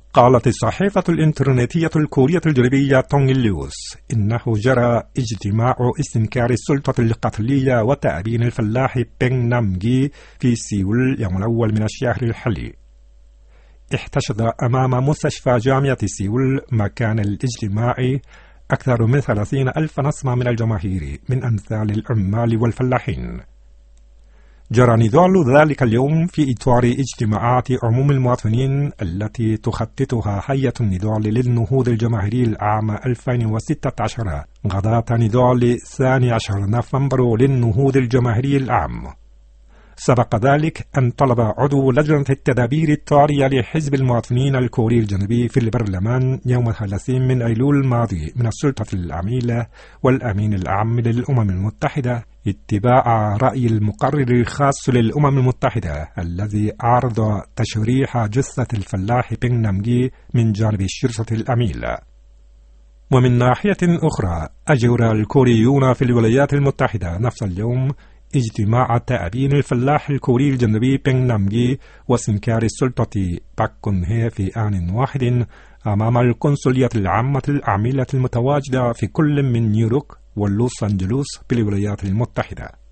قالت الصحيفة الإنترنتية الكورية الجنوبية تونغ نيوز إنه جرى اجتماع استنكار السلطة القتلية وتأبين الفلاح بين نامجي في سيول يوم الأول من الشهر الحالي. احتشد أمام مستشفى جامعة سيول مكان الاجتماع أكثر من 30,000 نسمة من الجماهير من أمثال العمال والفلاحين. جرى نضال ذلك اليوم في إطار اجتماعات عموم المواطنين التي تخططها هيئة النضال للنهوض الجماهيري العام 2016 غداة نضال 12 نوفمبر للنهوض الجماهيري العام. سبق ذلك أن طلب عضو لجنة التدابير الطارئة لحزب المواطنين الكوري الجنوبي في البرلمان يوم 30 من أيلول الماضي من السلطة العميلة والأمين العام للأمم المتحدة اتباع رأي المقرر الخاص للأمم المتحدة الذي عرض تشريح جثة الفلاح بين نامجي من جانب الشرطة العميلة. ومن ناحية أخرى أجرى الكوريون في الولايات المتحدة نفس اليوم اجتماع تأبين الفلاح الكوري الجنوبي بين نامجي واستنكار السلطة باك كون هي في آن واحد أمام القنصلية العامة العاملة المتواجدة في كل من نيويورك ولوس أنجلوس بالولايات المتحدة.